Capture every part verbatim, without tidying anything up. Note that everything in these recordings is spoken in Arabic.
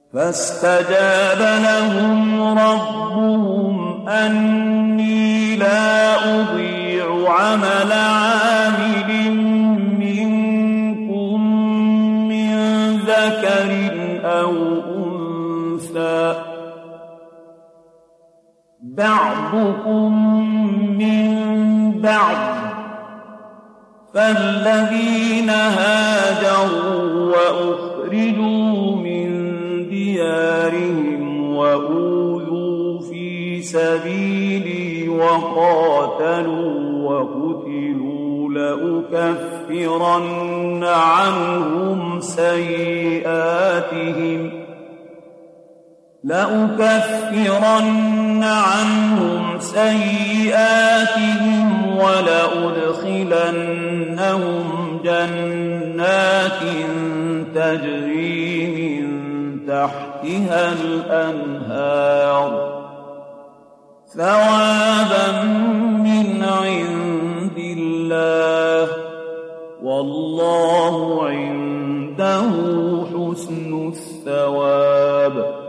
فاستجاب لهم ربهم أني لا أضيع عمل عامل منكم من ذكر أو أنثى بعضكم من بعض فالذين هاجروا وأخرجوا من ديارهم وأوذوا في سبيلي وقاتلوا وقتلوا لأكفرن عنهم سيئاتهم لأكفرن عنهم سيئاتهم ولأدخلنهم جنات تجري من تحتها الأنهار ثوابا من عند الله والله عنده حسن الثواب.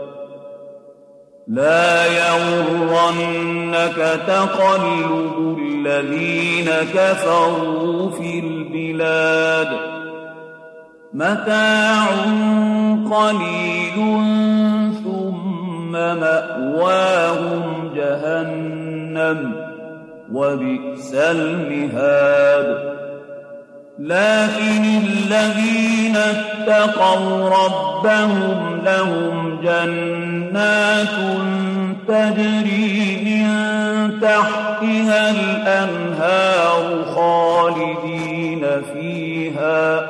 لا يغرنك تقلب الذين كفروا في البلاد متاع قليل ثم مأواهم جهنم وبئس المهاد. لكن الذين اتقوا ربهم لهم جنات تجري من تحتها الأنهار خالدين فيها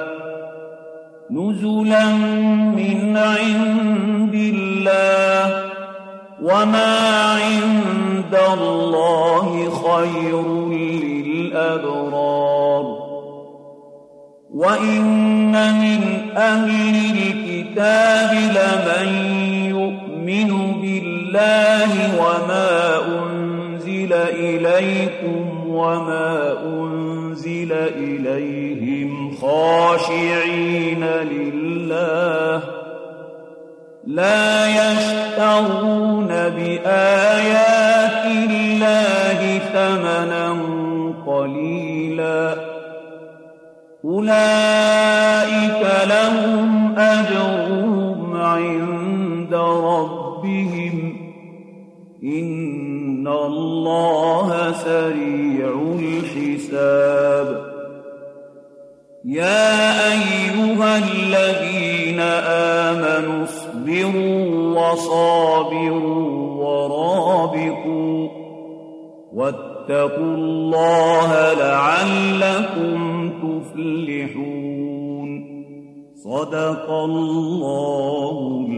نزلا من عند الله وما عند الله خير للأبرار. وإن من أهل الكتاب لمن يؤمن بالله وما أنزل إليكم وما أنزل إليهم خاشعين لله لا يشترون بآيات الله ثمنا قليلا أولئك لهم أجرهم عند ربهم إن الله سريع الحساب. يا أيها الذين آمنوا اصبروا وصابروا ورابطوا واتقوا الله لعلكم تفلحون. صدق الله